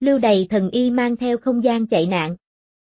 Lưu Đày thần y mang theo không gian chạy nạn.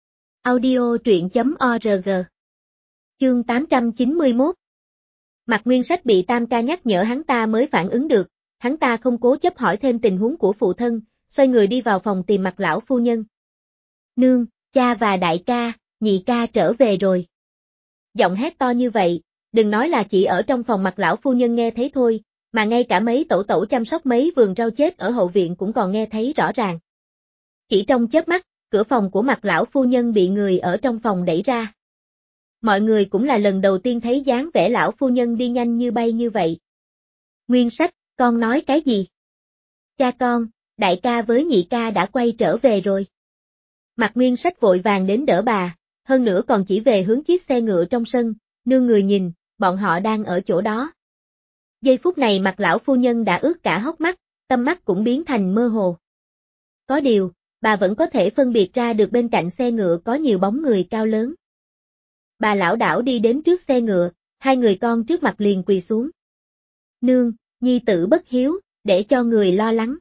Audio truyện.org. Chương 891. Mạc Nguyên Sách bị Tam ca nhắc nhở hắn ta mới phản ứng được, hắn ta không cố chấp hỏi thêm tình huống của phụ thân, xoay người đi vào phòng tìm Mạc lão phu nhân. Nương, cha và đại ca, nhị ca trở về rồi. Giọng hét to như vậy, đừng nói là chỉ ở trong phòng Mạc lão phu nhân nghe thấy thôi, mà ngay cả mấy tẩu tẩu chăm sóc mấy vườn rau chết ở hậu viện cũng còn nghe thấy rõ ràng. Chỉ trong chớp mắt, cửa phòng của Mạc lão phu nhân bị người ở trong phòng đẩy ra. Mọi người cũng là lần đầu tiên thấy dáng vẻ lão phu nhân đi nhanh như bay như vậy. Nguyên Sách, con nói cái gì? Cha con, đại ca với nhị ca đã quay trở về rồi. Mạc Nguyên Sách vội vàng đến đỡ bà, hơn nữa còn chỉ về hướng chiếc xe ngựa trong sân, nương người nhìn, bọn họ đang ở chỗ đó. Giây phút này Mạc lão phu nhân đã ướt cả hốc mắt, tâm mắt cũng biến thành mơ hồ. Có điều, bà vẫn có thể phân biệt ra được bên cạnh xe ngựa có nhiều bóng người cao lớn. Bà lảo đảo đi đến trước xe ngựa, hai người con trước mặt liền quỳ xuống. Nương, nhi tử bất hiếu, để cho người lo lắng.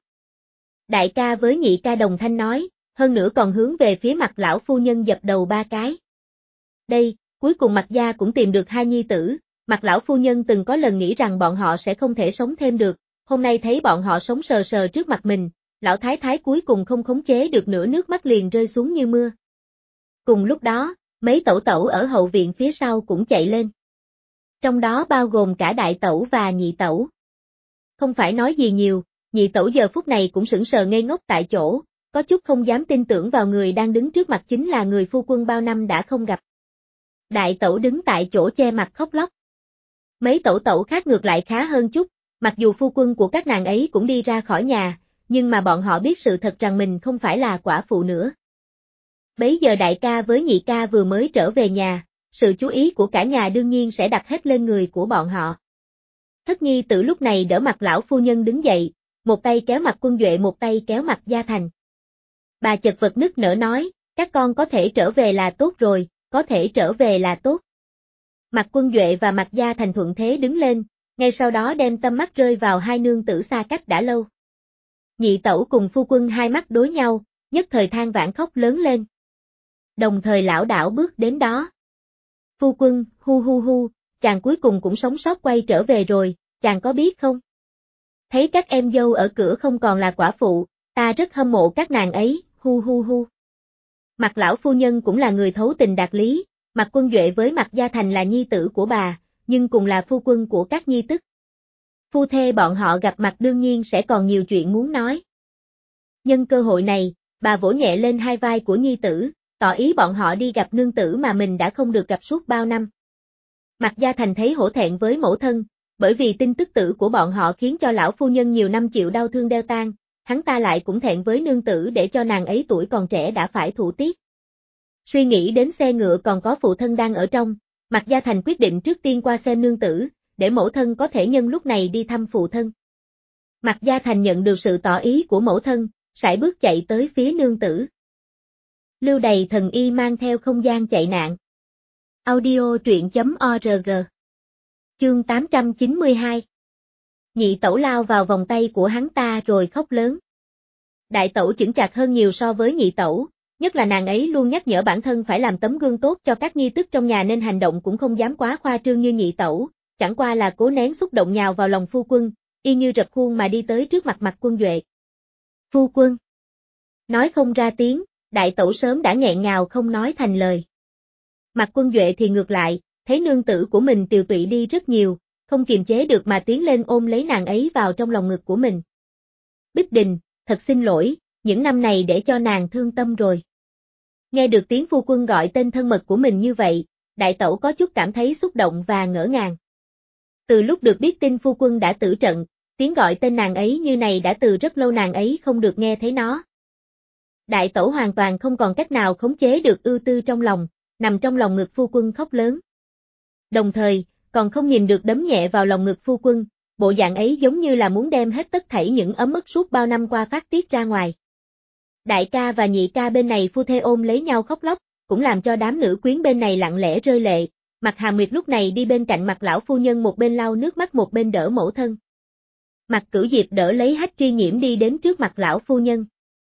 Đại ca với nhị ca đồng thanh nói, hơn nữa còn hướng về phía Mạc lão phu nhân dập đầu ba cái. Đây, cuối cùng Mạc gia cũng tìm được hai nhi tử, Mạc lão phu nhân từng có lần nghĩ rằng bọn họ sẽ không thể sống thêm được, hôm nay thấy bọn họ sống sờ sờ trước mặt mình, lão thái thái cuối cùng không khống chế được nữa, nước mắt liền rơi xuống như mưa. Cùng lúc đó, mấy tẩu tẩu ở hậu viện phía sau cũng chạy lên. Trong đó bao gồm cả đại tẩu và nhị tẩu. Không phải nói gì nhiều, nhị tẩu giờ phút này cũng sững sờ ngây ngốc tại chỗ, có chút không dám tin tưởng vào người đang đứng trước mặt chính là người phu quân bao năm đã không gặp. Đại tẩu đứng tại chỗ che mặt khóc lóc. Mấy tẩu tẩu khác ngược lại khá hơn chút, mặc dù phu quân của các nàng ấy cũng đi ra khỏi nhà, nhưng mà bọn họ biết sự thật rằng mình không phải là quả phụ nữa. Bấy giờ đại ca với nhị ca vừa mới trở về nhà, sự chú ý của cả nhà đương nhiên sẽ đặt hết lên người của bọn họ. Thất nhi tử lúc này đỡ Mạc lão phu nhân đứng dậy, một tay kéo Mạc Quân Duệ một tay kéo Mạc Gia Thành. Bà chật vật nức nở nói, các con có thể trở về là tốt rồi, có thể trở về là tốt. Mạc Quân Duệ và Mạc Gia Thành thuận thế đứng lên, ngay sau đó đem tâm mắt rơi vào hai nương tử xa cách đã lâu. Nhị tẩu cùng phu quân hai mắt đối nhau, nhất thời than vãn khóc lớn lên. Đồng thời lão đảo bước đến đó. Phu quân, hu hu hu, chàng cuối cùng cũng sống sót quay trở về rồi, chàng có biết không? Thấy các em dâu ở cửa không còn là quả phụ, ta rất hâm mộ các nàng ấy, hu hu hu. Mạc lão phu nhân cũng là người thấu tình đạt lý, Mạc Quân Duệ với Mạc Gia Thành là nhi tử của bà, nhưng cùng là phu quân của các nhi tức. Phu thê bọn họ gặp mặt đương nhiên sẽ còn nhiều chuyện muốn nói. Nhân cơ hội này, bà vỗ nhẹ lên hai vai của nhi tử, tỏ ý bọn họ đi gặp nương tử mà mình đã không được gặp suốt bao năm. Mạc Gia Thành thấy hổ thẹn với mẫu thân, bởi vì tin tức tử của bọn họ khiến cho lão phu nhân nhiều năm chịu đau thương đeo tan, hắn ta lại cũng thẹn với nương tử để cho nàng ấy tuổi còn trẻ đã phải thụ tiết. Suy nghĩ đến xe ngựa còn có phụ thân đang ở trong, Mạc Gia Thành quyết định trước tiên qua xem nương tử, để mẫu thân có thể nhân lúc này đi thăm phụ thân. Mạc Gia Thành nhận được sự tỏ ý của mẫu thân, sải bước chạy tới phía nương tử. Lưu Đày thần y mang theo không gian chạy nạn. Audio truyện.org. Chương 892. Nhị tẩu lao vào vòng tay của hắn ta rồi khóc lớn. Đại tẩu chững chạc hơn nhiều so với nhị tẩu, nhất là nàng ấy luôn nhắc nhở bản thân phải làm tấm gương tốt cho các nhi tức trong nhà nên hành động cũng không dám quá khoa trương như nhị tẩu, chẳng qua là cố nén xúc động nhào vào lòng phu quân, y như rập khuôn mà đi tới trước mặt Mạc Quân Duệ. Phu quân. Nói không ra tiếng, đại tẩu sớm đã nghẹn ngào không nói thành lời. Mạc Quân Duệ thì ngược lại, thấy nương tử của mình tiều tụy đi rất nhiều, không kiềm chế được mà tiến lên ôm lấy nàng ấy vào trong lòng ngực của mình. Bích Đình, thật xin lỗi, những năm này để cho nàng thương tâm rồi. Nghe được tiếng phu quân gọi tên thân mật của mình như vậy, đại tẩu có chút cảm thấy xúc động và ngỡ ngàng. Từ lúc được biết tin phu quân đã tử trận, tiếng gọi tên nàng ấy như này đã từ rất lâu nàng ấy không được nghe thấy nó. Đại tẩu hoàn toàn không còn cách nào khống chế được ưu tư trong lòng, nằm trong lòng ngực phu quân khóc lớn. Đồng thời, còn không nhìn được đấm nhẹ vào lòng ngực phu quân, bộ dạng ấy giống như là muốn đem hết tất thảy những ấm ức suốt bao năm qua phát tiết ra ngoài. Đại ca và nhị ca bên này phu thê ôm lấy nhau khóc lóc, cũng làm cho đám nữ quyến bên này lặng lẽ rơi lệ, Mạc Hà Nguyệt lúc này đi bên cạnh Mạc lão phu nhân một bên lau nước mắt một bên đỡ mẫu thân. Mạc Cửu Diệp đỡ lấy Hách Tri Nhiễm đi đến trước mặt lão phu nhân.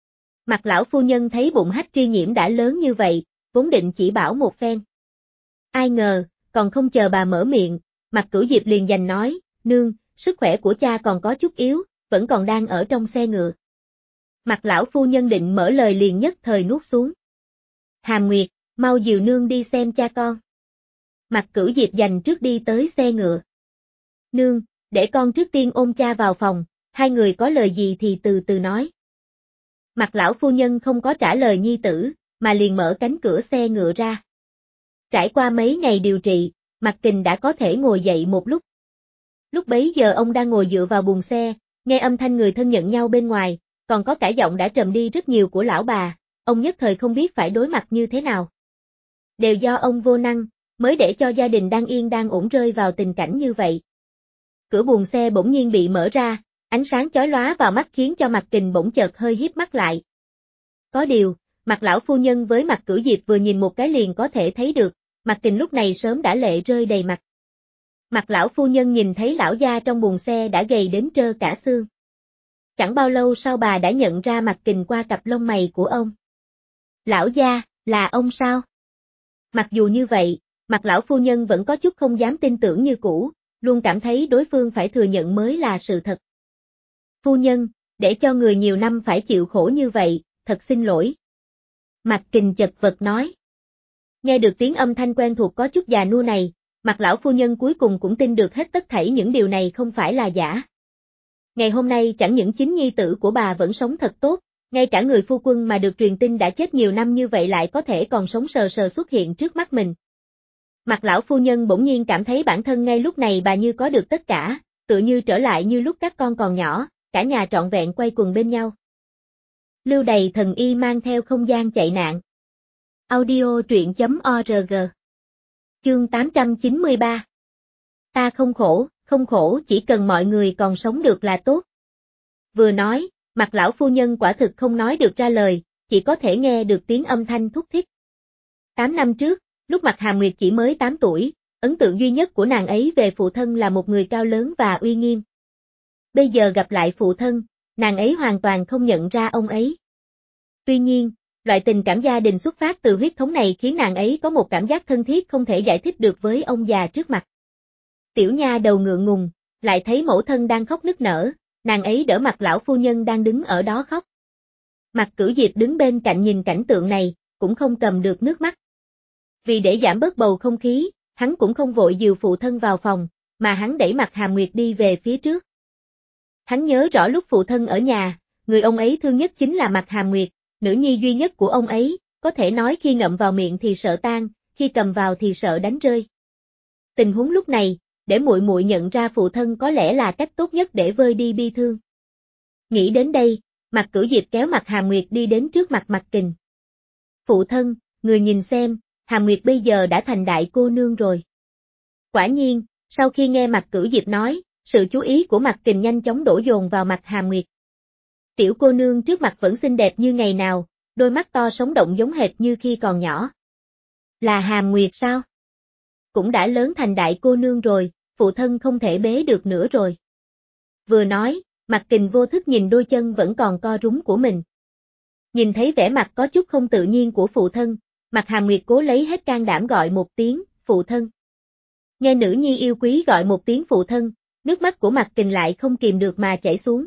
Mặt lão phu nhân thấy bụng Hách Tri Nhiễm đã lớn như vậy, vốn định chỉ bảo một phen. Ai ngờ, còn không chờ bà mở miệng, Mặt Cửu Diệp liền giành nói, nương, sức khỏe của cha còn có chút yếu, vẫn còn đang ở trong xe ngựa. Mặt lão phu nhân định mở lời liền nhất thời nuốt xuống. Hàm Nguyệt, mau dìu nương đi xem cha con. Mặt Cửu Diệp giành trước đi tới xe ngựa. Nương, để con trước tiên ôm cha vào phòng, hai người có lời gì thì từ từ nói. Mặt lão phu nhân không có trả lời nhi tử, mà liền mở cánh cửa xe ngựa ra. Trải qua mấy ngày điều trị, Mạc Kình đã có thể ngồi dậy một lúc. Lúc bấy giờ ông đang ngồi dựa vào buồng xe, nghe âm thanh người thân nhận nhau bên ngoài, còn có cả giọng đã trầm đi rất nhiều của lão bà, ông nhất thời không biết phải đối mặt như thế nào. Đều do ông vô năng, mới để cho gia đình đang yên đang ổn rơi vào tình cảnh như vậy. Cửa buồng xe bỗng nhiên bị mở ra, ánh sáng chói lóa vào mắt khiến cho Mạc Kình bỗng chợt hơi híp mắt lại. Có điều, Mặt lão phu nhân với Mặt Cửu Diệp vừa nhìn một cái liền có thể thấy được, Mạc Kình lúc này sớm đã lệ rơi đầy mặt. Mặt lão phu nhân nhìn thấy lão gia trong buồng xe đã gầy đến trơ cả xương. Chẳng bao lâu sau bà đã nhận ra Mạc Kình qua cặp lông mày của ông. Lão gia, là ông sao? Mặc dù như vậy, Mặt lão phu nhân vẫn có chút không dám tin tưởng như cũ, luôn cảm thấy đối phương phải thừa nhận mới là sự thật. Phu nhân, để cho người nhiều năm phải chịu khổ như vậy, thật xin lỗi. Mạc Kình chật vật nói. Nghe được tiếng âm thanh quen thuộc có chút già nua này, Mặt lão phu nhân cuối cùng cũng tin được hết tất thảy những điều này không phải là giả. Ngày hôm nay chẳng những chính nhi tử của bà vẫn sống thật tốt, ngay cả người phu quân mà được truyền tin đã chết nhiều năm như vậy lại có thể còn sống sờ sờ xuất hiện trước mắt mình. Mặt lão phu nhân bỗng nhiên cảm thấy bản thân ngay lúc này bà như có được tất cả, tựa như trở lại như lúc các con còn nhỏ, cả nhà trọn vẹn quay quần bên nhau. Lưu Đày thần y mang theo không gian chạy nạn. Audio truyện.org. Chương 893. Ta không khổ, chỉ cần mọi người còn sống được là tốt. Vừa nói, Mặt lão phu nhân quả thực không nói được ra lời, chỉ có thể nghe được tiếng âm thanh thúc thích. 8 năm trước, lúc Mặt Hàm Nguyệt chỉ mới 8 tuổi, ấn tượng duy nhất của nàng ấy về phụ thân là một người cao lớn và uy nghiêm. Bây giờ gặp lại phụ thân, nàng ấy hoàn toàn không nhận ra ông ấy. Tuy nhiên, loại tình cảm gia đình xuất phát từ huyết thống này khiến nàng ấy có một cảm giác thân thiết không thể giải thích được với ông già trước mặt. Tiểu nha đầu ngượng ngùng, lại thấy mẫu thân đang khóc nức nở, nàng ấy đỡ Mặt lão phu nhân đang đứng ở đó khóc. Mặt Cửu Diệp đứng bên cạnh nhìn cảnh tượng này, cũng không cầm được nước mắt. Vì để giảm bớt bầu không khí, hắn cũng không vội dìu phụ thân vào phòng, mà hắn đẩy Mặt Hàm Nguyệt đi về phía trước. Hắn nhớ rõ lúc phụ thân ở nhà, người ông ấy thương nhất chính là Mặt Hàm Nguyệt, nữ nhi duy nhất của ông ấy, có thể nói khi ngậm vào miệng thì sợ tan, khi cầm vào thì sợ đánh rơi. Tình huống lúc này, để muội muội nhận ra phụ thân có lẽ là cách tốt nhất để vơi đi bi thương. Nghĩ đến đây, Mặt Cửu Diệp kéo Mặt Hàm Nguyệt đi đến trước mặt Mạc Kình. Phụ thân, người nhìn xem, Hàm Nguyệt bây giờ đã thành đại cô nương rồi. Quả nhiên, sau khi nghe Mặt Cửu Diệp nói, sự chú ý của Mạc Kình nhanh chóng đổ dồn vào mặt Hàm Nguyệt. Tiểu cô nương trước mặt vẫn xinh đẹp như ngày nào, đôi mắt to sống động giống hệt như khi còn nhỏ. Là Hàm Nguyệt sao? Cũng đã lớn thành đại cô nương rồi, phụ thân không thể bế được nữa rồi. Vừa nói, Mạc Kình vô thức nhìn đôi chân vẫn còn co rúm của mình. Nhìn thấy vẻ mặt có chút không tự nhiên của phụ thân, Mạc Hàm Nguyệt cố lấy hết can đảm gọi một tiếng, phụ thân. Nghe nữ nhi yêu quý gọi một tiếng phụ thân, nước mắt của Mạc Kình lại không kìm được mà chảy xuống.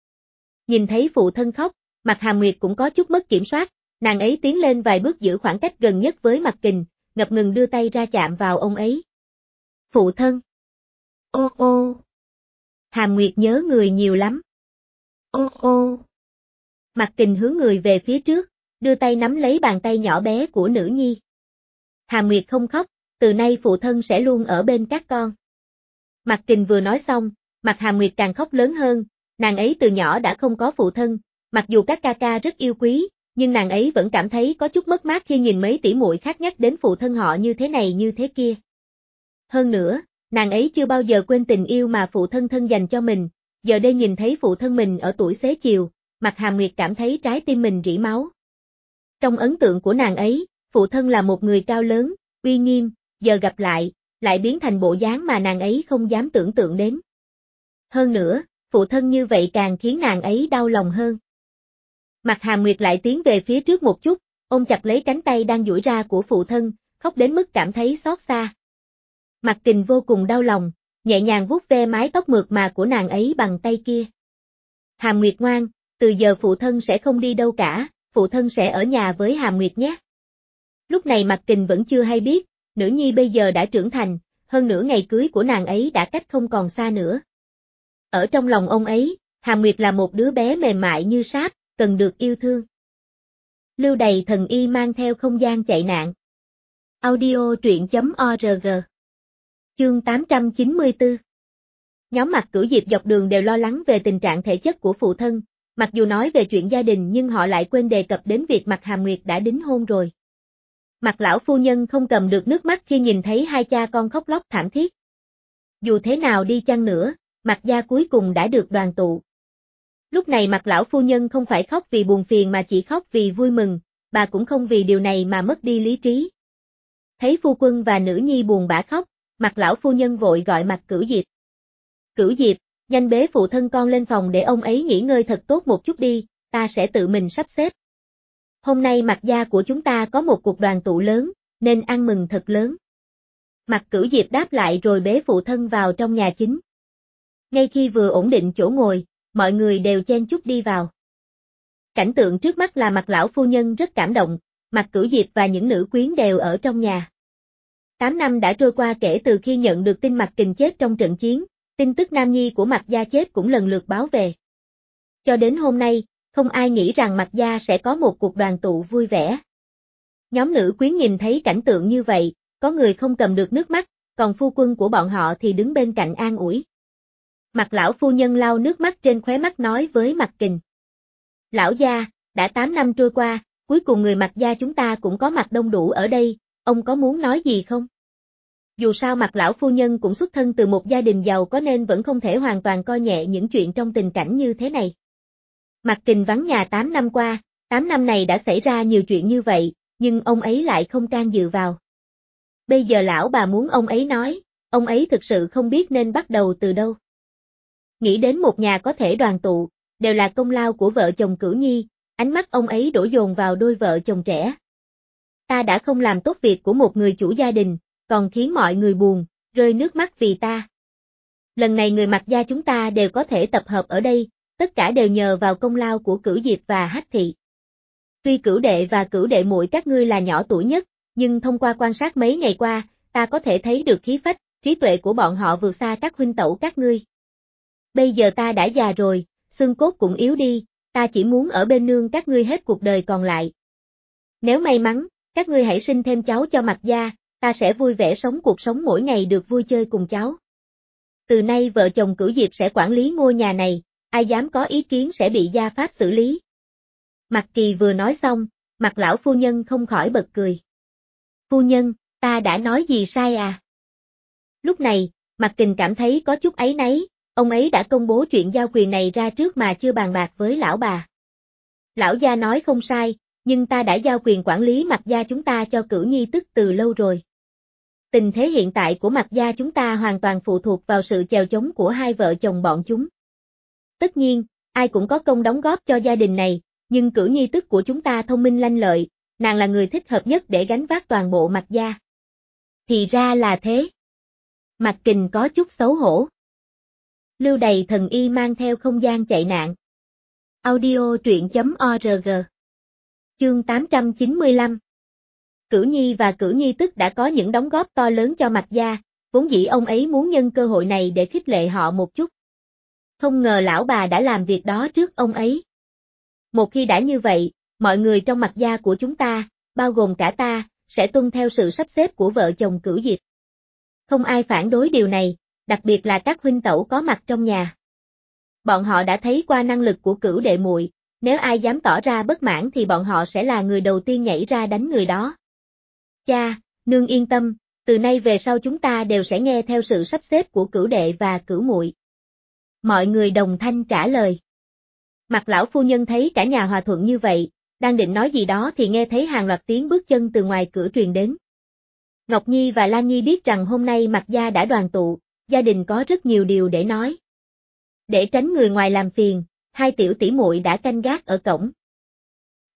Nhìn thấy phụ thân khóc, Mạc Hàm Nguyệt cũng có chút mất kiểm soát, nàng ấy tiến lên vài bước giữ khoảng cách gần nhất với Mạc Kình, ngập ngừng đưa tay ra chạm vào ông ấy. Phụ thân. Ô ô. Hàm Nguyệt nhớ người nhiều lắm. Ô ô. Mạc Kình hướng người về phía trước, đưa tay nắm lấy bàn tay nhỏ bé của nữ nhi. Hàm Nguyệt không khóc, từ nay phụ thân sẽ luôn ở bên các con. Mạc Kình vừa nói xong, mặt Hàm Nguyệt càng khóc lớn hơn, nàng ấy từ nhỏ đã không có phụ thân, mặc dù các ca ca rất yêu quý, nhưng nàng ấy vẫn cảm thấy có chút mất mát khi nhìn mấy tỷ muội khác nhắc đến phụ thân họ như thế này như thế kia. Hơn nữa, nàng ấy chưa bao giờ quên tình yêu mà phụ thân thân dành cho mình, giờ đây nhìn thấy phụ thân mình ở tuổi xế chiều, mặt Hàm Nguyệt cảm thấy trái tim mình rỉ máu. Trong ấn tượng của nàng ấy, phụ thân là một người cao lớn, uy nghiêm, giờ gặp lại biến thành bộ dáng mà nàng ấy không dám tưởng tượng đến. Hơn nữa, phụ thân như vậy càng khiến nàng ấy đau lòng hơn. Mặt Hàm Nguyệt lại tiến về phía trước một chút, ôm chặt lấy cánh tay đang duỗi ra của phụ thân, khóc đến mức cảm thấy xót xa. Mạc Kình vô cùng đau lòng, nhẹ nhàng vuốt ve mái tóc mượt mà của nàng ấy bằng tay kia. Hàm Nguyệt ngoan, từ giờ phụ thân sẽ không đi đâu cả, phụ thân sẽ ở nhà với Hàm Nguyệt nhé. Lúc này Mạc Kình vẫn chưa hay biết, nữ nhi bây giờ đã trưởng thành, hơn nữa ngày cưới của nàng ấy đã cách không còn xa nữa. Ở trong lòng ông ấy, Hàm Nguyệt là một đứa bé mềm mại như sáp, cần được yêu thương. Lưu Đày thần y mang theo không gian chạy nạn. Audio truyện.org. Chương 894. Nhóm Mạc Cửu Diệp dọc đường đều lo lắng về tình trạng thể chất của phụ thân, mặc dù nói về chuyện gia đình nhưng họ lại quên đề cập đến việc Mạc Hàm Nguyệt đã đính hôn rồi. Mạc lão phu nhân không cầm được nước mắt khi nhìn thấy hai cha con khóc lóc thảm thiết. Dù thế nào đi chăng nữa, Mạc gia cuối cùng đã được đoàn tụ. Lúc này Mạc lão phu nhân không phải khóc vì buồn phiền mà chỉ khóc vì vui mừng, bà cũng không vì điều này mà mất đi lý trí. Thấy phu quân và nữ nhi buồn bã khóc, Mạc lão phu nhân vội gọi Mạc Cửu Diệp. Cửu Diệp, nhanh bế phụ thân con lên phòng để ông ấy nghỉ ngơi thật tốt một chút đi, ta sẽ tự mình sắp xếp. Hôm nay Mạc gia của chúng ta có một cuộc đoàn tụ lớn, nên ăn mừng thật lớn. Mạc Cửu Diệp đáp lại rồi bế phụ thân vào trong nhà chính. Ngay khi vừa ổn định chỗ ngồi, mọi người đều chen chúc đi vào. Cảnh tượng trước mắt là Mạc lão phu nhân rất cảm động, Mạc Cửu Diệp và những nữ quyến đều ở trong nhà. 8 năm đã trôi qua kể từ khi nhận được tin Mạc Kình chết trong trận chiến, tin tức nam nhi của Mạc gia chết cũng lần lượt báo về. Cho đến hôm nay, không ai nghĩ rằng Mạc gia sẽ có một cuộc đoàn tụ vui vẻ. Nhóm nữ quyến nhìn thấy cảnh tượng như vậy, có người không cầm được nước mắt, còn phu quân của bọn họ thì đứng bên cạnh an ủi. Mạc lão phu nhân lau nước mắt trên khóe mắt nói với Mạc Kình. Lão gia, đã 8 năm trôi qua, cuối cùng người Mạc gia chúng ta cũng có mặt đông đủ ở đây, ông có muốn nói gì không? Dù sao Mạc lão phu nhân cũng xuất thân từ một gia đình giàu có nên vẫn không thể hoàn toàn coi nhẹ những chuyện trong tình cảnh như thế này. Mạc Kình vắng nhà 8 năm qua, 8 năm này đã xảy ra nhiều chuyện như vậy, nhưng ông ấy lại không can dự vào. Bây giờ lão bà muốn ông ấy nói, ông ấy thực sự không biết nên bắt đầu từ đâu. Nghĩ đến một nhà có thể đoàn tụ, đều là công lao của vợ chồng Cửu Nhi, ánh mắt ông ấy đổ dồn vào đôi vợ chồng trẻ. Ta đã không làm tốt việc của một người chủ gia đình, còn khiến mọi người buồn, rơi nước mắt vì ta. Lần này người Mạc gia chúng ta đều có thể tập hợp ở đây, tất cả đều nhờ vào công lao của Cửu Diệp và Hách Thị. Tuy Cửu đệ và Cửu đệ muội các ngươi là nhỏ tuổi nhất, nhưng thông qua quan sát mấy ngày qua, ta có thể thấy được khí phách, trí tuệ của bọn họ vượt xa các huynh tẩu các ngươi. Bây giờ ta đã già rồi, xương cốt cũng yếu đi, ta chỉ muốn ở bên nương các ngươi hết cuộc đời còn lại. Nếu may mắn, các ngươi hãy sinh thêm cháu cho Mạc gia, ta sẽ vui vẻ sống cuộc sống mỗi ngày được vui chơi cùng cháu. Từ nay vợ chồng Cửu Diệp sẽ quản lý ngôi nhà này, ai dám có ý kiến sẽ bị gia pháp xử lý. Mạc Kỳ vừa nói xong, Mạc lão phu nhân không khỏi bật cười. Phu nhân, ta đã nói gì sai à? Lúc này, Mạc Kình cảm thấy có chút áy náy, ông ấy đã công bố chuyện giao quyền này ra trước mà chưa bàn bạc với lão bà. Lão gia nói không sai, nhưng ta đã giao quyền quản lý Mạc gia chúng ta cho Cửu Nhi tức từ lâu rồi. Tình thế hiện tại của Mạc gia chúng ta hoàn toàn phụ thuộc vào sự chèo chống của hai vợ chồng bọn chúng. Tất nhiên, ai cũng có công đóng góp cho gia đình này, nhưng Cửu Nhi tức của chúng ta thông minh lanh lợi, nàng là người thích hợp nhất để gánh vác toàn bộ Mạc gia. Thì ra là thế. Mạc Kình có chút xấu hổ. Lưu Đày thần y mang theo không gian chạy nạn. Audio truyện.org. Chương 895. Cửu Nhi và Cửu Nhi tức đã có những đóng góp to lớn cho Mạc gia, vốn dĩ ông ấy muốn nhân cơ hội này để khích lệ họ một chút. Không ngờ lão bà đã làm việc đó trước ông ấy. Một khi đã như vậy, mọi người trong Mạc gia của chúng ta, bao gồm cả ta, sẽ tuân theo sự sắp xếp của vợ chồng Cửu Diệp. Không ai phản đối điều này, đặc biệt là các huynh tẩu có mặt trong nhà. Bọn họ đã thấy qua năng lực của Cửu đệ muội, nếu ai dám tỏ ra bất mãn thì bọn họ sẽ là người đầu tiên nhảy ra đánh người đó. Cha, nương yên tâm, từ nay về sau chúng ta đều sẽ nghe theo sự sắp xếp của Cửu đệ và Cửu muội. Mọi người đồng thanh trả lời. Mạc lão phu nhân thấy cả nhà hòa thuận như vậy, đang định nói gì đó thì nghe thấy hàng loạt tiếng bước chân từ ngoài cửa truyền đến. Ngọc Nhi và Lan Nhi biết rằng hôm nay Mạc gia đã đoàn tụ, gia đình có rất nhiều điều để nói. Để tránh người ngoài làm phiền, hai tiểu tỷ muội đã canh gác ở cổng.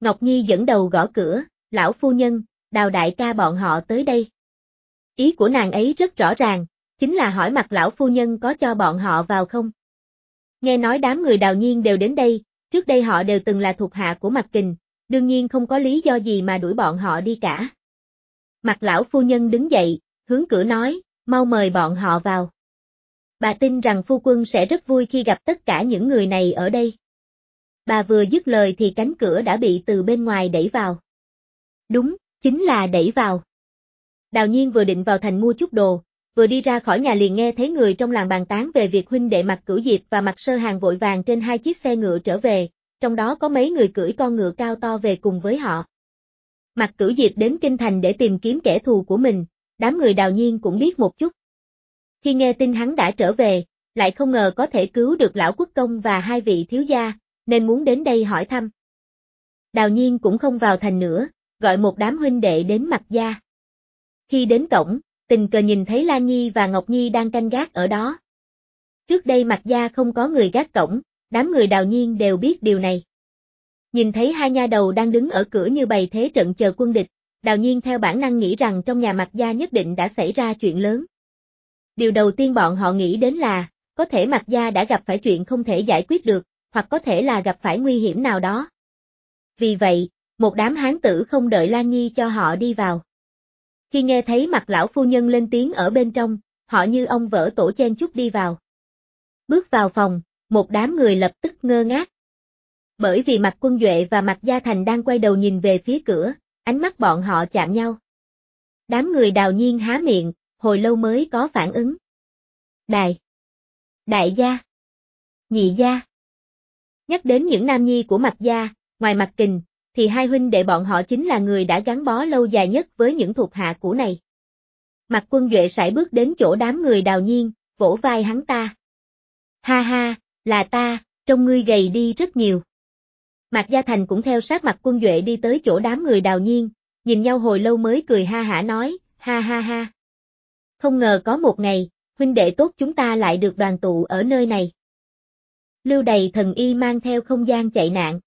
Ngọc Nhi dẫn đầu gõ cửa, lão phu nhân, Đào đại ca bọn họ tới đây. Ý của nàng ấy rất rõ ràng, chính là hỏi mặt lão phu nhân có cho bọn họ vào không. Nghe nói đám người Đào Nhiên đều đến đây, trước đây họ đều từng là thuộc hạ của Mạc Kình, đương nhiên không có lý do gì mà đuổi bọn họ đi cả. Mặt lão phu nhân đứng dậy, hướng cửa nói, mau mời bọn họ vào. Bà tin rằng phu quân sẽ rất vui khi gặp tất cả những người này ở đây. Bà vừa dứt lời thì cánh cửa đã bị từ bên ngoài đẩy vào. Đúng, chính là đẩy vào. Đào Nhiên vừa định vào thành mua chút đồ, vừa đi ra khỏi nhà liền nghe thấy người trong làng bàn tán về việc huynh đệ Mạc Cửu Diệp và Mạc Sơ Hàng vội vàng trên 2 chiếc xe ngựa trở về, trong đó có mấy người cưỡi con ngựa cao to về cùng với họ. Mạc Cửu Diệp đến kinh thành để tìm kiếm kẻ thù của mình, đám người Đào Nhiên cũng biết một chút. Khi nghe tin hắn đã trở về, lại không ngờ có thể cứu được lão quốc công và 2 vị thiếu gia, nên muốn đến đây hỏi thăm. Đào Nhiên cũng không vào thành nữa, gọi một đám huynh đệ đến Mạc gia. Khi đến cổng, tình cờ nhìn thấy Lan Nhi và Ngọc Nhi đang canh gác ở đó. Trước đây Mạc gia không có người gác cổng, đám người Đào Nhiên đều biết điều này. Nhìn thấy 2 nha đầu đang đứng ở cửa như bày thế trận chờ quân địch, Đào Nhiên theo bản năng nghĩ rằng trong nhà Mạc gia nhất định đã xảy ra chuyện lớn. Điều đầu tiên bọn họ nghĩ đến là, có thể Mạc gia đã gặp phải chuyện không thể giải quyết được, hoặc có thể là gặp phải nguy hiểm nào đó. Vì vậy, một đám hán tử không đợi Lan Nhi cho họ đi vào. Khi nghe thấy Mạc lão phu nhân lên tiếng ở bên trong, họ như ông vỡ tổ chen chúc đi vào. Bước vào phòng, một đám người lập tức ngơ ngác. Bởi vì Mạc Quân Duệ và Mạc Gia Thành đang quay đầu nhìn về phía cửa, ánh mắt bọn họ chạm nhau. Đám người Đào Nhiên há miệng, hồi lâu mới có phản ứng. Đại gia, nhị gia. Nhắc đến những nam nhi của Mạc gia, ngoài Mạc Kình, thì 2 huynh đệ bọn họ chính là người đã gắn bó lâu dài nhất với những thuộc hạ cũ này. Mạc Quân Duệ sải bước đến chỗ đám người Đào Nhiên, vỗ vai hắn ta. Ha ha, là ta, trông ngươi gầy đi rất nhiều. Mạc Gia Thành cũng theo sát Mạc Quân Duệ đi tới chỗ đám người Đào Nhiên, nhìn nhau hồi lâu mới cười ha hả nói, ha ha ha. Không ngờ có một ngày, huynh đệ tốt chúng ta lại được đoàn tụ ở nơi này. Lưu Đầy Thần Y mang theo không gian chạy nạn.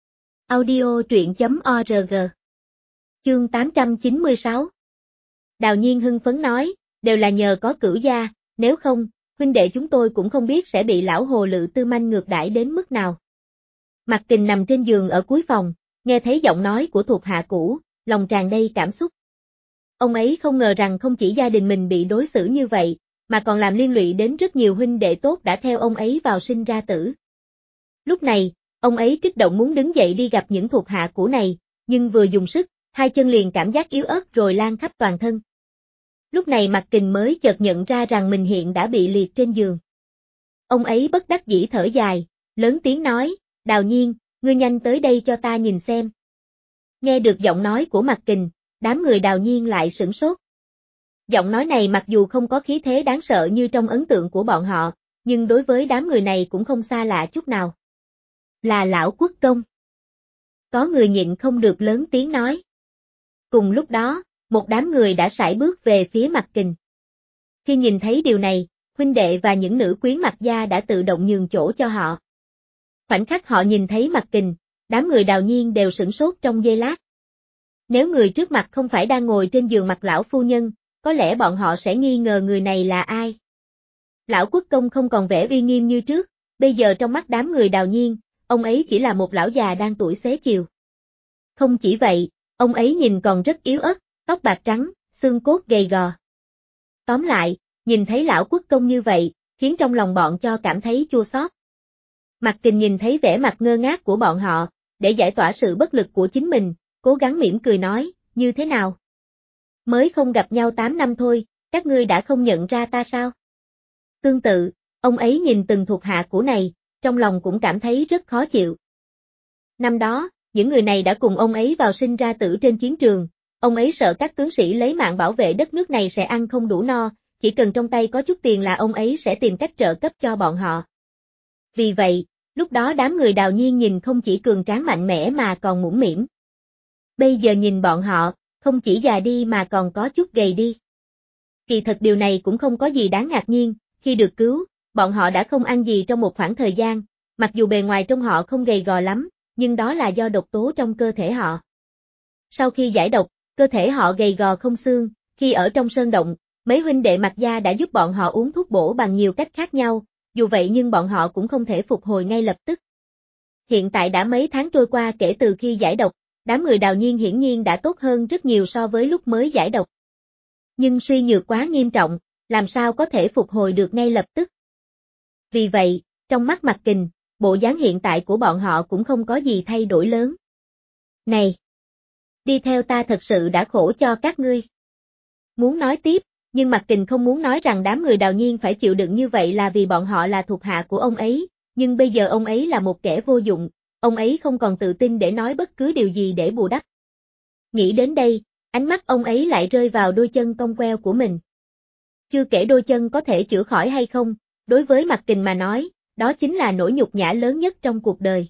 Audio truyện.org. Chương 896. Đào Nhiên hưng phấn nói, đều là nhờ có Cửu gia, nếu không, huynh đệ chúng tôi cũng không biết sẽ bị lão hồ Lự Tư Manh ngược đãi đến mức nào. Mạc Kình nằm trên giường ở cuối phòng, nghe thấy giọng nói của thuộc hạ cũ, lòng tràn đầy cảm xúc. Ông ấy không ngờ rằng không chỉ gia đình mình bị đối xử như vậy, mà còn làm liên lụy đến rất nhiều huynh đệ tốt đã theo ông ấy vào sinh ra tử. Lúc này, ông ấy kích động muốn đứng dậy đi gặp những thuộc hạ cũ này, nhưng vừa dùng sức, 2 chân liền cảm giác yếu ớt rồi lan khắp toàn thân. Lúc này Mạc Kình mới chợt nhận ra rằng mình hiện đã bị liệt trên giường. Ông ấy bất đắc dĩ thở dài, lớn tiếng nói, Đào Nhiên, ngươi nhanh tới đây cho ta nhìn xem. Nghe được giọng nói của Mạc Kình, đám người Đào Nhiên lại sửng sốt. Giọng nói này mặc dù không có khí thế đáng sợ như trong ấn tượng của bọn họ, nhưng đối với đám người này cũng không xa lạ chút nào. Là lão quốc công. Có người nhịn không được lớn tiếng nói. Cùng lúc đó, một đám người đã sải bước về phía Mạc Kình. Khi nhìn thấy điều này, huynh đệ và những nữ quyến Mạc gia đã tự động nhường chỗ cho họ. Khoảnh khắc họ nhìn thấy Mạc Kình, đám người Đào Nhiên đều sửng sốt trong giây lát. Nếu người trước mặt không phải đang ngồi trên giường Mạc lão phu nhân, có lẽ bọn họ sẽ nghi ngờ người này là ai. Lão quốc công không còn vẻ uy nghiêm như trước, bây giờ trong mắt đám người Đào Nhiên, ông ấy chỉ là một lão già đang tuổi xế chiều. Không chỉ vậy, ông ấy nhìn còn rất yếu ớt, tóc bạc trắng, xương cốt gầy gò. Tóm lại, nhìn thấy lão quốc công như vậy, khiến trong lòng bọn cho cảm thấy chua xót. Mạc Kình nhìn thấy vẻ mặt ngơ ngác của bọn họ, để giải tỏa sự bất lực của chính mình, cố gắng mỉm cười nói, như thế nào? Mới không gặp nhau 8 năm thôi, các ngươi đã không nhận ra ta sao? Tương tự, ông ấy nhìn từng thuộc hạ của này, trong lòng cũng cảm thấy rất khó chịu. Năm đó, những người này đã cùng ông ấy vào sinh ra tử trên chiến trường, ông ấy sợ các tướng sĩ lấy mạng bảo vệ đất nước này sẽ ăn không đủ no, chỉ cần trong tay có chút tiền là ông ấy sẽ tìm cách trợ cấp cho bọn họ. Vì vậy, lúc đó đám người Đào Nhiên nhìn không chỉ cường tráng mạnh mẽ mà còn mũm mĩm. Bây giờ nhìn bọn họ, không chỉ già đi mà còn có chút gầy đi. Kỳ thật điều này cũng không có gì đáng ngạc nhiên, khi được cứu, bọn họ đã không ăn gì trong một khoảng thời gian, mặc dù bề ngoài trông họ không gầy gò lắm, nhưng đó là do độc tố trong cơ thể họ. Sau khi giải độc, cơ thể họ gầy gò không xương, khi ở trong sơn động, mấy huynh đệ Mạc gia đã giúp bọn họ uống thuốc bổ bằng nhiều cách khác nhau, dù vậy nhưng bọn họ cũng không thể phục hồi ngay lập tức. Hiện tại đã mấy tháng trôi qua kể từ khi giải độc, đám người Đào Nhiên hiển nhiên đã tốt hơn rất nhiều so với lúc mới giải độc. Nhưng suy nhược quá nghiêm trọng, làm sao có thể phục hồi được ngay lập tức. Vì vậy, trong mắt Mạc Kình, bộ dáng hiện tại của bọn họ cũng không có gì thay đổi lớn. Này! Đi theo ta thật sự đã khổ cho các ngươi. Muốn nói tiếp, nhưng Mạc Kình không muốn nói rằng đám người Đào Nhiên phải chịu đựng như vậy là vì bọn họ là thuộc hạ của ông ấy, nhưng bây giờ ông ấy là một kẻ vô dụng, ông ấy không còn tự tin để nói bất cứ điều gì để bù đắp. Nghĩ đến đây, ánh mắt ông ấy lại rơi vào đôi chân cong queo của mình. Chưa kể đôi chân có thể chữa khỏi hay không, đối với Mạc Kình mà nói, đó chính là nỗi nhục nhã lớn nhất trong cuộc đời.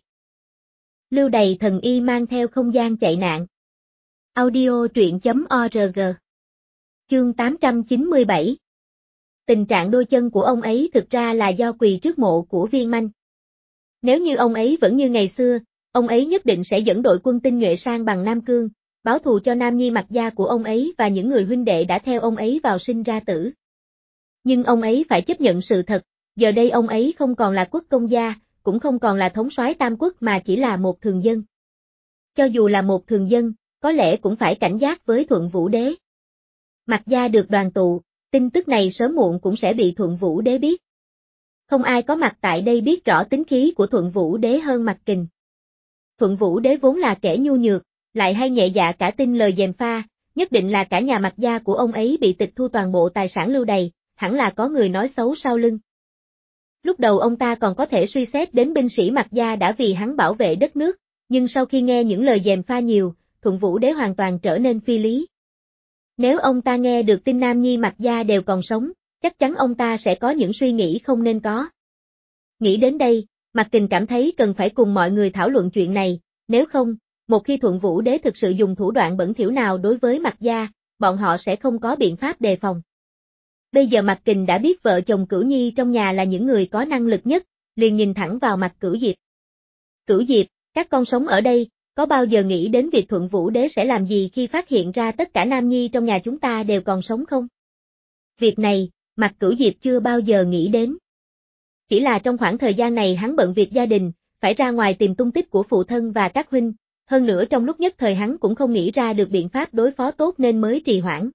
Lưu đày thần y mang theo không gian chạy nạn. Audio truyện.org. Chương 897. Tình trạng đôi chân của ông ấy thực ra là do quỳ trước mộ của Viên Manh. Nếu như ông ấy vẫn như ngày xưa, ông ấy nhất định sẽ dẫn đội quân tinh nhuệ sang bằng Nam Cương, báo thù cho Nam Nhi Mạc gia của ông ấy và những người huynh đệ đã theo ông ấy vào sinh ra tử. Nhưng ông ấy phải chấp nhận sự thật, giờ đây ông ấy không còn là quốc công gia, cũng không còn là thống soái tam quốc mà chỉ là một thường dân. Cho dù là một thường dân, có lẽ cũng phải cảnh giác với Thuận Vũ Đế. Mạc gia được đoàn tụ, tin tức này sớm muộn cũng sẽ bị Thuận Vũ Đế biết. Không ai có mặt tại đây biết rõ tính khí của Thuận Vũ Đế hơn Mạc Kình. Thuận Vũ Đế vốn là kẻ nhu nhược, lại hay nhẹ dạ cả tin lời gièm pha, nhất định là cả nhà Mạc gia của ông ấy bị tịch thu toàn bộ tài sản lưu đày, hẳn là có người nói xấu sau lưng. Lúc đầu ông ta còn có thể suy xét đến binh sĩ Mạc gia đã vì hắn bảo vệ đất nước, nhưng sau khi nghe những lời gièm pha nhiều, Thuận Vũ Đế hoàn toàn trở nên phi lý. Nếu ông ta nghe được tin Nam Nhi Mạc gia đều còn sống, chắc chắn ông ta sẽ có những suy nghĩ không nên có. Nghĩ đến đây, Mạc Kình cảm thấy cần phải cùng mọi người thảo luận chuyện này, nếu không, một khi Thuận Vũ Đế thực sự dùng thủ đoạn bẩn thỉu nào đối với Mạc gia, bọn họ sẽ không có biện pháp đề phòng. Bây giờ Mạc Kình đã biết vợ chồng Cửu Nhi trong nhà là những người có năng lực nhất, liền nhìn thẳng vào mặt Cửu Diệp. Cửu Diệp, các con sống ở đây, có bao giờ nghĩ đến việc Thuận Vũ Đế sẽ làm gì khi phát hiện ra tất cả nam nhi trong nhà chúng ta đều còn sống không? Việc này, Mạc Cửu Diệp chưa bao giờ nghĩ đến. Chỉ là trong khoảng thời gian này hắn bận việc gia đình, phải ra ngoài tìm tung tích của phụ thân và các huynh, hơn nữa trong lúc nhất thời hắn cũng không nghĩ ra được biện pháp đối phó tốt nên mới trì hoãn.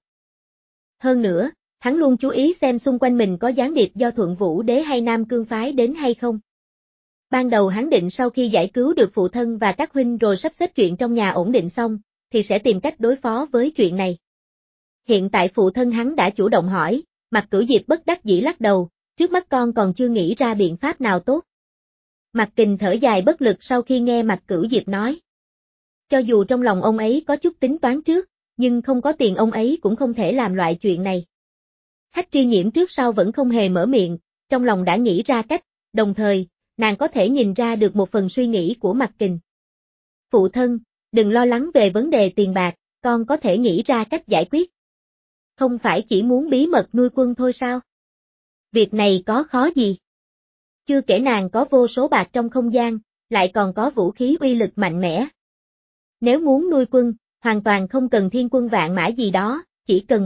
Hơn nữa, hắn luôn chú ý xem xung quanh mình có gián điệp do Thuận Vũ Đế hay Nam Cương phái đến hay không. Ban đầu hắn định sau khi giải cứu được phụ thân và các huynh rồi sắp xếp chuyện trong nhà ổn định xong, thì sẽ tìm cách đối phó với chuyện này. Hiện tại phụ thân hắn đã chủ động hỏi, Mạc Cửu Diệp bất đắc dĩ lắc đầu, trước mắt con còn chưa nghĩ ra biện pháp nào tốt. Mạc Kình thở dài bất lực sau khi nghe Mạc Cửu Diệp nói. Cho dù trong lòng ông ấy có chút tính toán trước, nhưng không có tiền ông ấy cũng không thể làm loại chuyện này. Hách Tri Nhiễm trước sau vẫn không hề mở miệng, trong lòng đã nghĩ ra cách, đồng thời, nàng có thể nhìn ra được một phần suy nghĩ của Mạc Kình. Phụ thân, đừng lo lắng về vấn đề tiền bạc, con có thể nghĩ ra cách giải quyết. Không phải chỉ muốn bí mật nuôi quân thôi sao? Việc này có khó gì? Chưa kể nàng có vô số bạc trong không gian, lại còn có vũ khí uy lực mạnh mẽ. Nếu muốn nuôi quân, hoàn toàn không cần thiên quân vạn mã gì đó, chỉ cần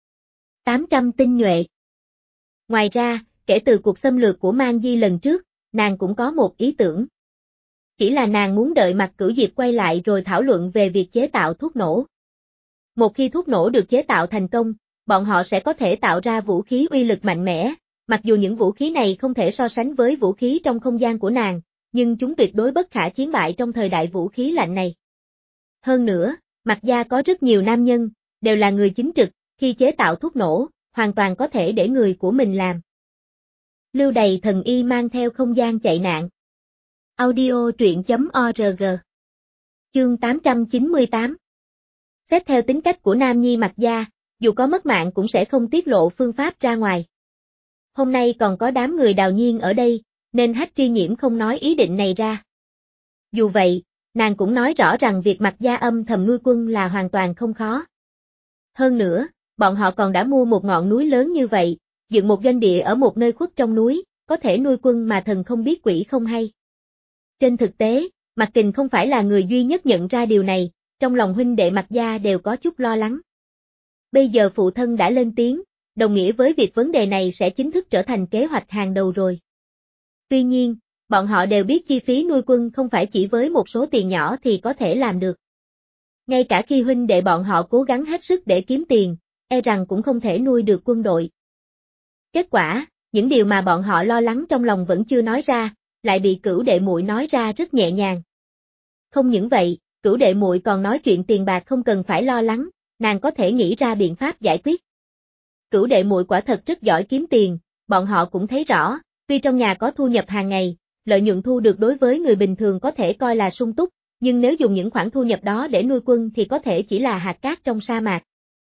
800 tinh nhuệ. Ngoài ra, kể từ cuộc xâm lược của Mang Di lần trước, nàng cũng có một ý tưởng. Chỉ là nàng muốn đợi Mạc Cửu Diệp quay lại rồi thảo luận về việc chế tạo thuốc nổ. Một khi thuốc nổ được chế tạo thành công, bọn họ sẽ có thể tạo ra vũ khí uy lực mạnh mẽ, mặc dù những vũ khí này không thể so sánh với vũ khí trong không gian của nàng, nhưng chúng tuyệt đối bất khả chiến bại trong thời đại vũ khí lạnh này. Hơn nữa, Mạc gia có rất nhiều nam nhân, đều là người chính trực, khi chế tạo thuốc nổ, hoàn toàn có thể để người của mình làm. Lưu đày thần y mang theo không gian chạy nạn. Audio truyện.org. Chương 898. Xét theo tính cách của Nam Nhi Mạc gia, dù có mất mạng cũng sẽ không tiết lộ phương pháp ra ngoài. Hôm nay còn có đám người Đào Nhiên ở đây, nên Hách Tri Nhiễm không nói ý định này ra. Dù vậy, nàng cũng nói rõ rằng việc Mạc gia âm thầm nuôi quân là hoàn toàn không khó. Hơn nữa, bọn họ còn đã mua một ngọn núi lớn như vậy, dựng một doanh địa ở một nơi khuất trong núi, có thể nuôi quân mà thần không biết quỷ không hay. Trên thực tế, Mạc Kình không phải là người duy nhất nhận ra điều này, trong lòng huynh đệ Mạc gia đều có chút lo lắng. Bây giờ phụ thân đã lên tiếng, đồng nghĩa với việc vấn đề này sẽ chính thức trở thành kế hoạch hàng đầu rồi. Tuy nhiên, bọn họ đều biết chi phí nuôi quân không phải chỉ với một số tiền nhỏ thì có thể làm được. Ngay cả khi huynh đệ bọn họ cố gắng hết sức để kiếm tiền, e rằng cũng không thể nuôi được quân đội. Kết quả, những điều mà bọn họ lo lắng trong lòng vẫn chưa nói ra, lại bị Cửu đệ muội nói ra rất nhẹ nhàng. Không những vậy, Cửu đệ muội còn nói chuyện tiền bạc không cần phải lo lắng, nàng có thể nghĩ ra biện pháp giải quyết. Cửu đệ muội quả thật rất giỏi kiếm tiền, bọn họ cũng thấy rõ, tuy trong nhà có thu nhập hàng ngày, lợi nhuận thu được đối với người bình thường có thể coi là sung túc, nhưng nếu dùng những khoản thu nhập đó để nuôi quân thì có thể chỉ là hạt cát trong sa mạc.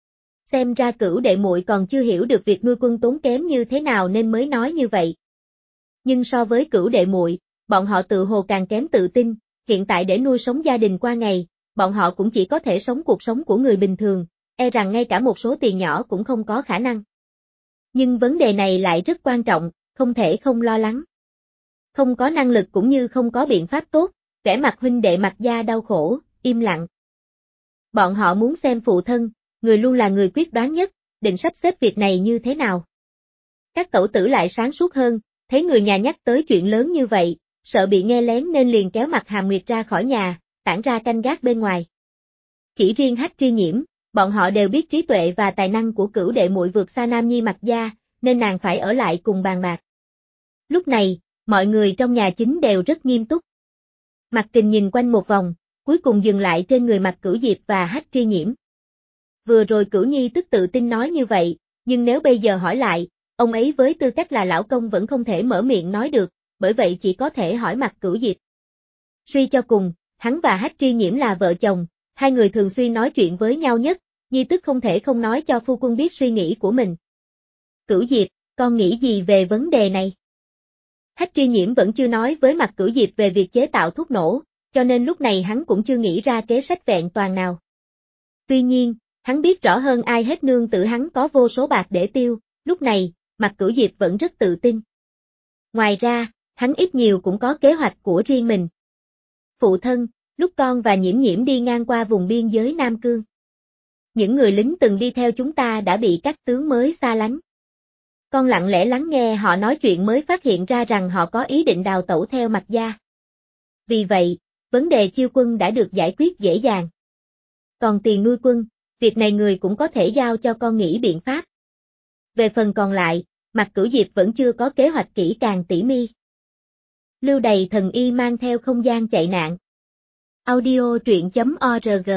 Xem ra Cửu đệ muội còn chưa hiểu được việc nuôi quân tốn kém như thế nào nên mới nói như vậy. Nhưng so với Cửu đệ muội, bọn họ tự hồ càng kém tự tin, hiện tại để nuôi sống gia đình qua ngày, bọn họ cũng chỉ có thể sống cuộc sống của người bình thường, e rằng ngay cả một số tiền nhỏ cũng không có khả năng. Nhưng vấn đề này lại rất quan trọng, không thể không lo lắng. Không có năng lực cũng như không có biện pháp tốt, vẻ mặt huynh đệ Mạc gia đau khổ, im lặng. Bọn họ muốn xem phụ thân, người luôn là người quyết đoán nhất, định sắp xếp việc này như thế nào. Các tẩu tử lại sáng suốt hơn, thấy người nhà nhắc tới chuyện lớn như vậy, sợ bị nghe lén nên liền kéo Mạc Hàm Nguyệt ra khỏi nhà, tản ra canh gác bên ngoài. Chỉ riêng Hách Tri Nhiễm, bọn họ đều biết trí tuệ và tài năng của Cửu đệ muội vượt xa Nam Nhi Mạc gia, nên nàng phải ở lại cùng bàn bạc. Lúc này, mọi người trong nhà chính đều rất nghiêm túc. Mạc Kình nhìn quanh một vòng, cuối cùng dừng lại trên người Mạc Cửu Diệp và Hách Tri Nhiễm. Vừa rồi Cửu Nhi tức tự tin nói như vậy, nhưng nếu bây giờ hỏi lại, ông ấy với tư cách là lão công vẫn không thể mở miệng nói được, bởi vậy chỉ có thể hỏi Mạc Cửu Diệp. Suy cho cùng, hắn và Hách Tri Nhiễm là vợ chồng, hai người thường xuyên nói chuyện với nhau nhất, Nhi tức không thể không nói cho phu quân biết suy nghĩ của mình. Cửu Diệp, con nghĩ gì về vấn đề này? Hách Tri Nhiễm vẫn chưa nói với Mạc Cửu Diệp về việc chế tạo thuốc nổ, cho nên lúc này hắn cũng chưa nghĩ ra kế sách vẹn toàn nào. Tuy nhiên, hắn biết rõ hơn ai hết nương tử hắn có vô số bạc để tiêu, lúc này, Mạc Cửu Diệp vẫn rất tự tin. Ngoài ra, hắn ít nhiều cũng có kế hoạch của riêng mình. Phụ thân, lúc con và Nhiễm Nhiễm đi ngang qua vùng biên giới Nam Cương. Những người lính từng đi theo chúng ta đã bị các tướng mới xa lánh. Con lặng lẽ lắng nghe họ nói chuyện mới phát hiện ra rằng họ có ý định đào tẩu theo Mạc gia. Vì vậy, vấn đề chiêu quân đã được giải quyết dễ dàng. Còn tiền nuôi quân, việc này người cũng có thể giao cho con nghĩ biện pháp. Về phần còn lại, Mạc Cửu Diệp vẫn chưa có kế hoạch kỹ càng tỉ mi. Lưu Đày thần y mang theo không gian chạy nạn. Audio truyện.org.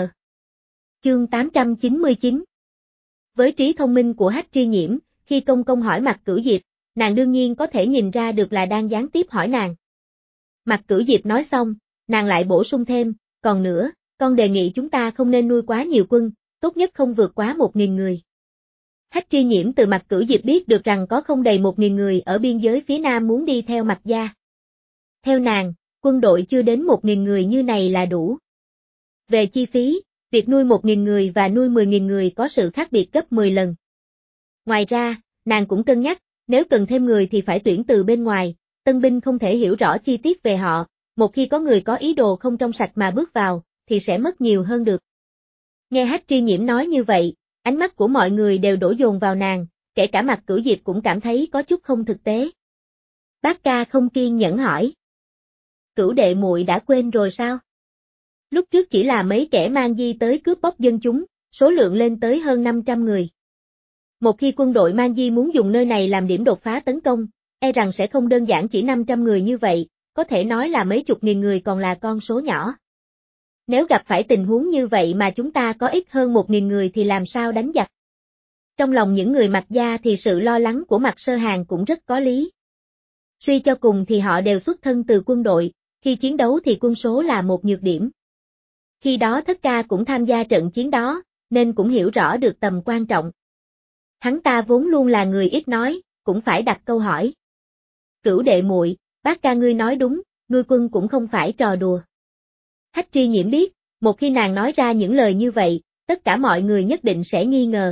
Chương 899. Với trí thông minh của Hách Tri Nhiễm, khi công công hỏi Mạc Cửu Diệp, nàng đương nhiên có thể nhìn ra được là đang gián tiếp hỏi nàng. Mạc Cửu Diệp nói xong, nàng lại bổ sung thêm, còn nữa, con đề nghị chúng ta không nên nuôi quá nhiều quân, tốt nhất không vượt quá 1.000 người. Hách Tri Nhiễm từ Mạc Cửu Diệp biết được rằng có không đầy 1.000 người ở biên giới phía Nam muốn đi theo Mạc gia. Theo nàng, quân đội chưa đến 1.000 người như này là đủ. Về chi phí, việc nuôi 1.000 người và nuôi 10.000 người có sự khác biệt gấp 10 lần. Ngoài ra, nàng cũng cân nhắc, nếu cần thêm người thì phải tuyển từ bên ngoài, tân binh không thể hiểu rõ chi tiết về họ, một khi có người có ý đồ không trong sạch mà bước vào, thì sẽ mất nhiều hơn được. Nghe Hách Tri Nhiễm nói như vậy, ánh mắt của mọi người đều đổ dồn vào nàng, kể cả Mạc Cửu Diệp cũng cảm thấy có chút không thực tế. Bác ca không kiên nhẫn hỏi. Cửu đệ muội đã quên rồi sao? Lúc trước chỉ là mấy kẻ mang di tới cướp bóc dân chúng, số lượng lên tới hơn 500 người. Một khi quân đội mang di muốn dùng nơi này làm điểm đột phá tấn công, e rằng sẽ không đơn giản chỉ 500 người như vậy, có thể nói là mấy chục nghìn người còn là con số nhỏ. Nếu gặp phải tình huống như vậy mà chúng ta có ít hơn 1.000 người thì làm sao đánh giặc? Trong lòng những người Mạc gia thì sự lo lắng của Mạc Sơ Hàn cũng rất có lý. Suy cho cùng thì họ đều xuất thân từ quân đội, khi chiến đấu thì quân số là một nhược điểm. Khi đó Thất Ca cũng tham gia trận chiến đó, nên cũng hiểu rõ được tầm quan trọng. Hắn ta vốn luôn là người ít nói, cũng phải đặt câu hỏi. Cửu đệ muội, bác ca ngươi nói đúng, nuôi quân cũng không phải trò đùa. Hách Tri Nhiễm biết, một khi nàng nói ra những lời như vậy, tất cả mọi người nhất định sẽ nghi ngờ.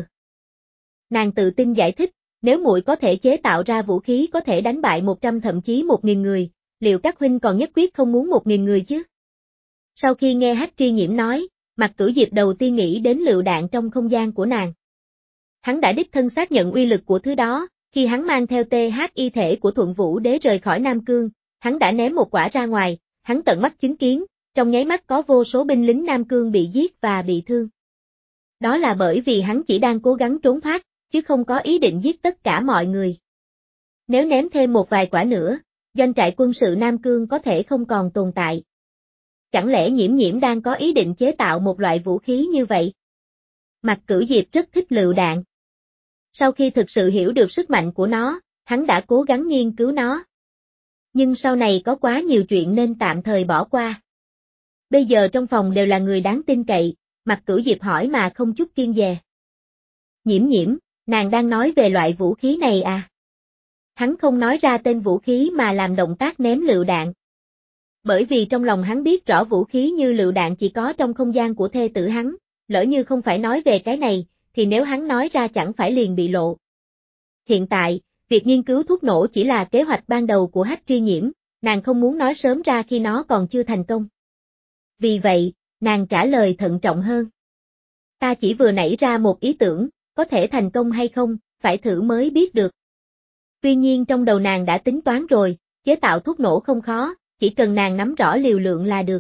Nàng tự tin giải thích, nếu muội có thể chế tạo ra vũ khí có thể đánh bại 100 thậm chí 1.000 người, liệu các huynh còn nhất quyết không muốn 1.000 người chứ? Sau khi nghe Hách Tri Nhiễm nói, Mạc Cửu Diệp đầu tiên nghĩ đến lựu đạn trong không gian của nàng. Hắn đã đích thân xác nhận uy lực của thứ đó, khi hắn mang theo THI thể của Thuận Vũ Đế rời khỏi Nam Cương, hắn đã ném một quả ra ngoài, hắn tận mắt chứng kiến, trong nháy mắt có vô số binh lính Nam Cương bị giết và bị thương. Đó là bởi vì hắn chỉ đang cố gắng trốn thoát, chứ không có ý định giết tất cả mọi người. Nếu ném thêm một vài quả nữa, doanh trại quân sự Nam Cương có thể không còn tồn tại. Chẳng lẽ Nhiễm Nhiễm đang có ý định chế tạo một loại vũ khí như vậy? Mạc Cửu Diệp rất thích lựu đạn. Sau khi thực sự hiểu được sức mạnh của nó, hắn đã cố gắng nghiên cứu nó. Nhưng sau này có quá nhiều chuyện nên tạm thời bỏ qua. Bây giờ trong phòng đều là người đáng tin cậy, Mạc Cửu Diệp hỏi mà không chút kiêng dè. Nhiễm Nhiễm, nàng đang nói về loại vũ khí này à? Hắn không nói ra tên vũ khí mà làm động tác ném lựu đạn. Bởi vì trong lòng hắn biết rõ vũ khí như lựu đạn chỉ có trong không gian của thê tử hắn, lỡ như không phải nói về cái này, thì nếu hắn nói ra chẳng phải liền bị lộ. Hiện tại, việc nghiên cứu thuốc nổ chỉ là kế hoạch ban đầu của Hách Tri Nhiễm, nàng không muốn nói sớm ra khi nó còn chưa thành công. Vì vậy, nàng trả lời thận trọng hơn. Ta chỉ vừa nảy ra một ý tưởng, có thể thành công hay không, phải thử mới biết được. Tuy nhiên trong đầu nàng đã tính toán rồi, chế tạo thuốc nổ không khó, chỉ cần nàng nắm rõ liều lượng là được.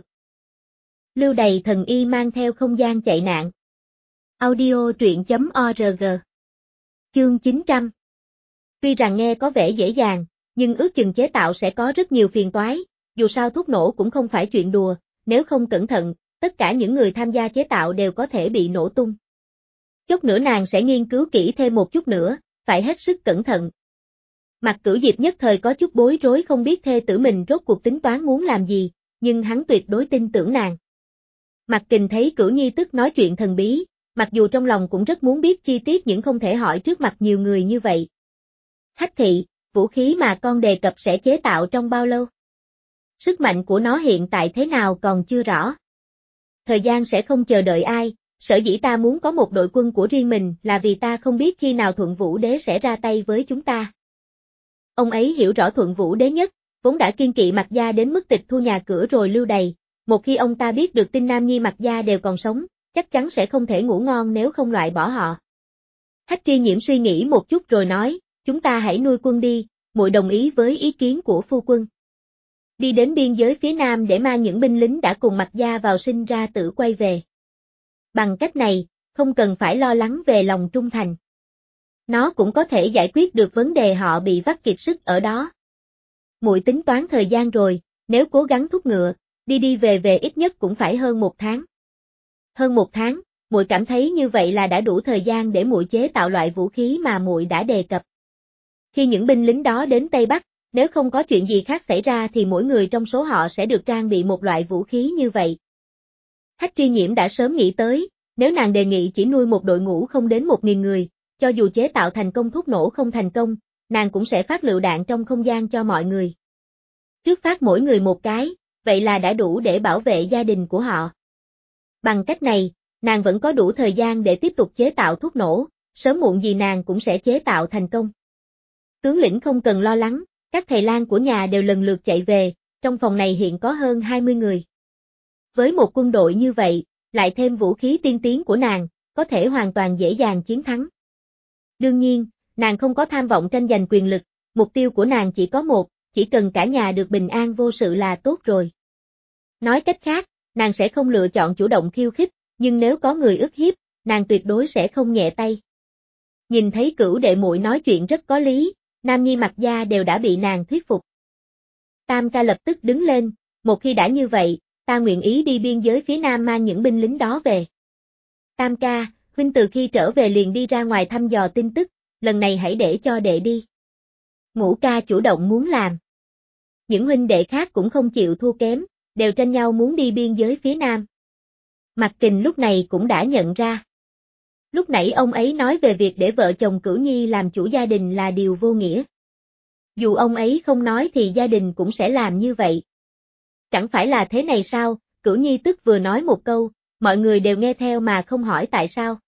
Lưu Đày thần y mang theo không gian chạy nạn. Audio truyện.org. Chương 900. Tuy rằng nghe có vẻ dễ dàng, nhưng ước chừng chế tạo sẽ có rất nhiều phiền toái, dù sao thuốc nổ cũng không phải chuyện đùa, nếu không cẩn thận, tất cả những người tham gia chế tạo đều có thể bị nổ tung. Chút nữa nàng sẽ nghiên cứu kỹ thêm một chút nữa, phải hết sức cẩn thận. Mạc Cửu Diệp nhất thời có chút bối rối không biết thê tử mình rốt cuộc tính toán muốn làm gì, nhưng hắn tuyệt đối tin tưởng nàng. Mạc Kình thấy Cửu Nhi tức nói chuyện thần bí, mặc dù trong lòng cũng rất muốn biết chi tiết nhưng không thể hỏi trước mặt nhiều người như vậy. Hách thị, vũ khí mà con đề cập sẽ chế tạo trong bao lâu? Sức mạnh của nó hiện tại thế nào còn chưa rõ. Thời gian sẽ không chờ đợi ai, sở dĩ ta muốn có một đội quân của riêng mình là vì ta không biết khi nào Thuận Vũ Đế sẽ ra tay với chúng ta. Ông ấy hiểu rõ Thuận Vũ Đế nhất, vốn đã kiên kỵ Mạc gia đến mức tịch thu nhà cửa rồi lưu đày, một khi ông ta biết được tin Nam Nhi Mạc gia đều còn sống, chắc chắn sẽ không thể ngủ ngon nếu không loại bỏ họ. Hách Tri Nhiễm suy nghĩ một chút rồi nói, chúng ta hãy nuôi quân đi, muội đồng ý với ý kiến của phu quân. Đi đến biên giới phía Nam để mang những binh lính đã cùng Mạc gia vào sinh ra tử quay về. Bằng cách này, không cần phải lo lắng về lòng trung thành. Nó cũng có thể giải quyết được vấn đề họ bị vắt kiệt sức ở đó. Muội tính toán thời gian rồi, nếu cố gắng thúc ngựa, đi đi về về ít nhất cũng phải hơn 1 tháng. Hơn 1 tháng, muội cảm thấy như vậy là đã đủ thời gian để muội chế tạo loại vũ khí mà muội đã đề cập. Khi những binh lính đó đến Tây Bắc, nếu không có chuyện gì khác xảy ra thì mỗi người trong số họ sẽ được trang bị một loại vũ khí như vậy. Hách Tri Nhiễm đã sớm nghĩ tới, nếu nàng đề nghị chỉ nuôi một đội ngũ không đến 1.000 người, cho dù chế tạo thành công thuốc nổ không thành công, nàng cũng sẽ phát lựu đạn trong không gian cho mọi người. Trước phát mỗi người một cái, vậy là đã đủ để bảo vệ gia đình của họ. Bằng cách này, nàng vẫn có đủ thời gian để tiếp tục chế tạo thuốc nổ, sớm muộn gì nàng cũng sẽ chế tạo thành công. Tướng lĩnh không cần lo lắng, các thầy lang của nhà đều lần lượt chạy về, trong phòng này hiện có hơn 20 người. Với một quân đội như vậy, lại thêm vũ khí tiên tiến của nàng, có thể hoàn toàn dễ dàng chiến thắng. Đương nhiên, nàng không có tham vọng tranh giành quyền lực, mục tiêu của nàng chỉ có một, chỉ cần cả nhà được bình an vô sự là tốt rồi. Nói cách khác, nàng sẽ không lựa chọn chủ động khiêu khích, nhưng nếu có người ức hiếp, nàng tuyệt đối sẽ không nhẹ tay. Nhìn thấy Cửu đệ muội nói chuyện rất có lý, Nam Nhi Mạc gia đều đã bị nàng thuyết phục. Tam ca lập tức đứng lên, một khi đã như vậy, ta nguyện ý đi biên giới phía Nam mang những binh lính đó về. Tam ca, huynh từ khi trở về liền đi ra ngoài thăm dò tin tức, lần này hãy để cho đệ đi. Ngũ ca chủ động muốn làm. Những huynh đệ khác cũng không chịu thua kém, đều tranh nhau muốn đi biên giới phía Nam. Mạc Kình lúc này cũng đã nhận ra. Lúc nãy ông ấy nói về việc để vợ chồng Cửu Nhi làm chủ gia đình là điều vô nghĩa. Dù ông ấy không nói thì gia đình cũng sẽ làm như vậy. Chẳng phải là thế này sao, Cửu Nhi tức vừa nói một câu, mọi người đều nghe theo mà không hỏi tại sao.